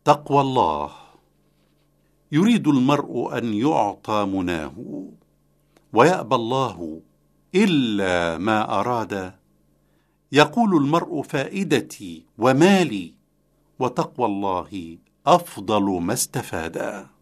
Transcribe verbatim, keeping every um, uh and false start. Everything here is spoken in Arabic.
تقوى الله. يريد المرء أن يعطى مناه، ويأبى الله إلا ما أراد. يقول المرء فائدتي ومالي، وتقوى الله أفضل ما استفادا.